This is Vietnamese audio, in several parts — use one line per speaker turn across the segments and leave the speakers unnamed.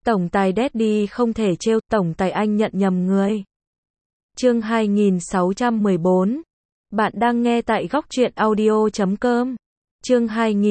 Tổng tài Daddy không thể trêu, tổng tài anh nhận nhầm người. Chương 2614. Bạn đang nghe tại góc truyện audio.com. Chương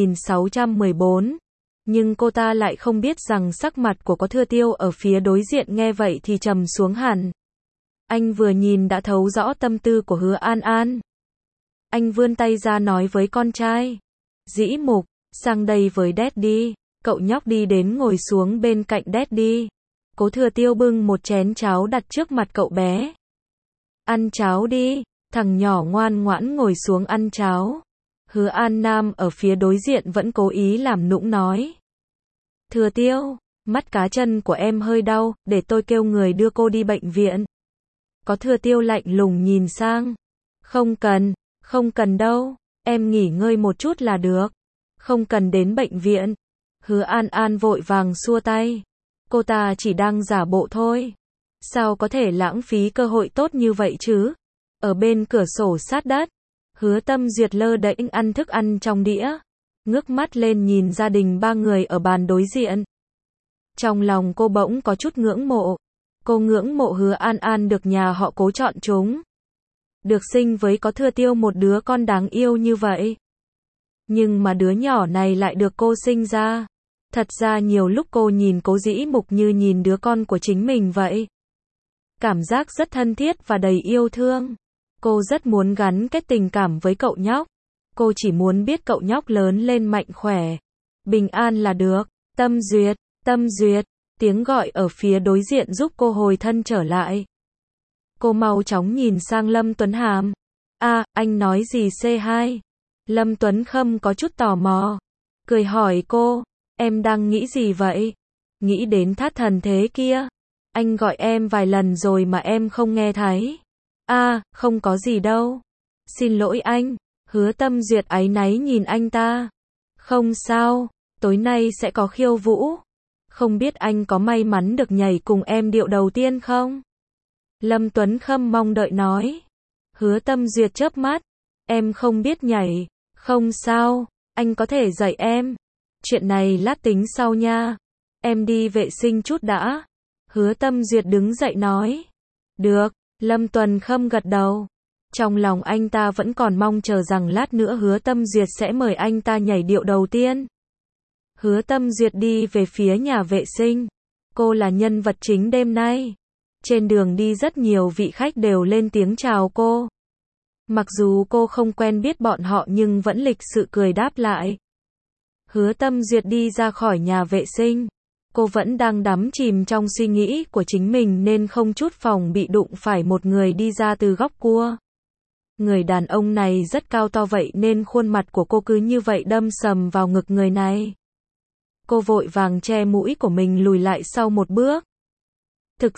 2614. Nhưng cô ta lại không biết rằng sắc mặt của Có Thừa Tiêu ở phía đối diện nghe vậy thì trầm xuống hẳn. Anh vừa nhìn đã thấu rõ tâm tư của Hứa An An. Anh vươn tay ra nói với con trai. Dĩ Mục, sang đây với Daddy. Cậu nhóc đi đến ngồi xuống bên cạnh Daddy. Cố Thừa Tiêu bưng một chén cháo đặt trước mặt cậu bé. Ăn cháo đi. Thằng nhỏ ngoan ngoãn ngồi xuống ăn cháo. Hứa An Nam ở phía đối diện vẫn cố ý làm nũng nói. Thừa Tiêu, mắt cá chân của em hơi đau, để tôi kêu người đưa cô đi bệnh viện. Có Thừa Tiêu lạnh lùng nhìn sang. Không cần đâu, em nghỉ ngơi một chút là được. Không cần đến bệnh viện. Hứa An An vội vàng xua tay. Cô ta chỉ đang giả bộ thôi. Sao có thể lãng phí cơ hội tốt như vậy chứ? Ở bên cửa sổ sát đất, Hứa Tâm Duyệt lơ đễnh ăn thức ăn trong đĩa, ngước mắt lên nhìn gia đình ba người ở bàn đối diện. Trong lòng cô bỗng có chút ngưỡng mộ. Cô ngưỡng mộ Hứa An An được nhà họ Cố chọn chúng. Được sinh với Có Thừa Tiêu một đứa con đáng yêu như vậy. Nhưng mà đứa nhỏ này lại được cô sinh ra. Thật ra nhiều lúc cô nhìn Cố Dĩ Mục như nhìn đứa con của chính mình vậy. Cảm giác rất thân thiết và đầy yêu thương. Cô rất muốn gắn kết tình cảm với cậu nhóc. Cô chỉ muốn biết cậu nhóc lớn lên mạnh khỏe, bình an là được. Tâm Duyệt, tiếng gọi ở phía đối diện giúp cô hồi thân trở lại. Cô mau chóng nhìn sang Lâm Tuấn Hàm. Anh nói gì C2? Lâm Tuấn Khâm có chút tò mò. Cười hỏi cô, em đang nghĩ gì vậy? Nghĩ đến Thát Thần thế kia. Anh gọi em vài lần rồi mà em không nghe thấy. Không có gì đâu. Xin lỗi anh. Hứa Tâm Duyệt áy náy nhìn anh ta. Không sao, tối nay sẽ có khiêu vũ. Không biết anh có may mắn được nhảy cùng em điệu đầu tiên không? Lâm Tuấn Khâm mong đợi nói. Hứa Tâm Duyệt chớp mắt. Em không biết nhảy. Không sao, anh có thể dạy em. Chuyện này lát tính sau nha. Em đi vệ sinh chút đã. Hứa Tâm Duyệt đứng dậy nói. Được, Lâm Tuấn Khâm gật đầu. Trong lòng anh ta vẫn còn mong chờ rằng lát nữa Hứa Tâm Duyệt sẽ mời anh ta nhảy điệu đầu tiên. Hứa Tâm Duyệt đi về phía nhà vệ sinh. Cô là nhân vật chính đêm nay. Trên đường đi rất nhiều vị khách đều lên tiếng chào cô. Mặc dù cô không quen biết bọn họ nhưng vẫn lịch sự cười đáp lại. Hứa Tâm Duyệt đi ra khỏi nhà vệ sinh. Cô vẫn đang đắm chìm trong suy nghĩ của chính mình nên không chút phòng bị đụng phải một người đi ra từ góc cua. Người đàn ông này rất cao to vậy nên khuôn mặt của cô cứ như vậy đâm sầm vào ngực người này. Cô vội vàng che mũi của mình lùi lại sau một bước. Thực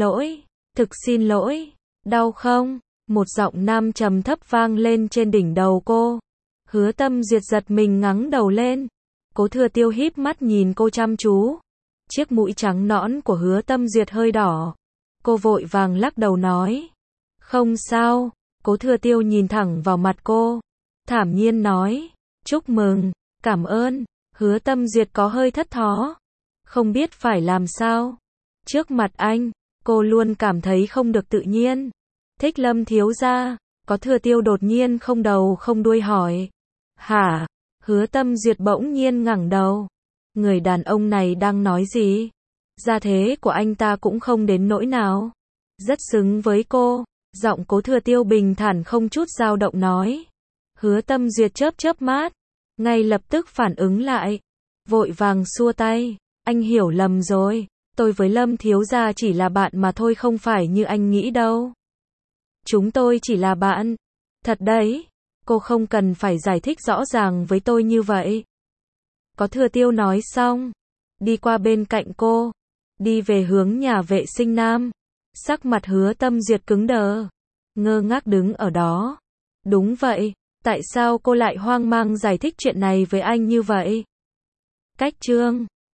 xin lỗi, đau không? Một giọng nam trầm thấp vang lên trên đỉnh đầu cô. Hứa Tâm Duyệt giật mình ngẩng đầu lên. Cố Thừa Tiêu híp mắt nhìn cô chăm chú. Chiếc mũi trắng nõn của Hứa Tâm Duyệt hơi đỏ. Cô vội vàng lắc đầu nói. Không sao. Cố Thừa Tiêu nhìn thẳng vào mặt cô. Thản nhiên nói. Chúc mừng, cảm ơn. Hứa Tâm Duyệt có hơi thất thó. Không biết phải làm sao. Trước mặt anh, cô luôn cảm thấy không được tự nhiên. Thích Lâm thiếu gia? Có Thừa Tiêu đột nhiên không đầu không đuôi hỏi. Hả? Hứa Tâm Duyệt bỗng nhiên ngẩng đầu. Người đàn ông này đang nói gì? Gia thế của anh ta cũng không đến nỗi nào. Rất xứng với cô. Giọng Cố Thừa Tiêu bình thản không chút dao động nói. Hứa Tâm Duyệt chớp mắt. Ngay lập tức phản ứng lại. Vội vàng xua tay. Anh hiểu lầm rồi. Tôi với Lâm thiếu gia chỉ là bạn mà thôi, không phải như anh nghĩ đâu. Chúng tôi chỉ là bạn. Thật đấy. Cô không cần phải giải thích rõ ràng với tôi như vậy. Có Thừa Tiêu nói xong. Đi qua bên cạnh cô. Đi về hướng nhà vệ sinh nam. Sắc mặt Hứa Tâm Duyệt cứng đờ. Ngơ ngác đứng ở đó. Đúng vậy. Tại sao cô lại hoang mang giải thích chuyện này với anh như vậy? Cách chương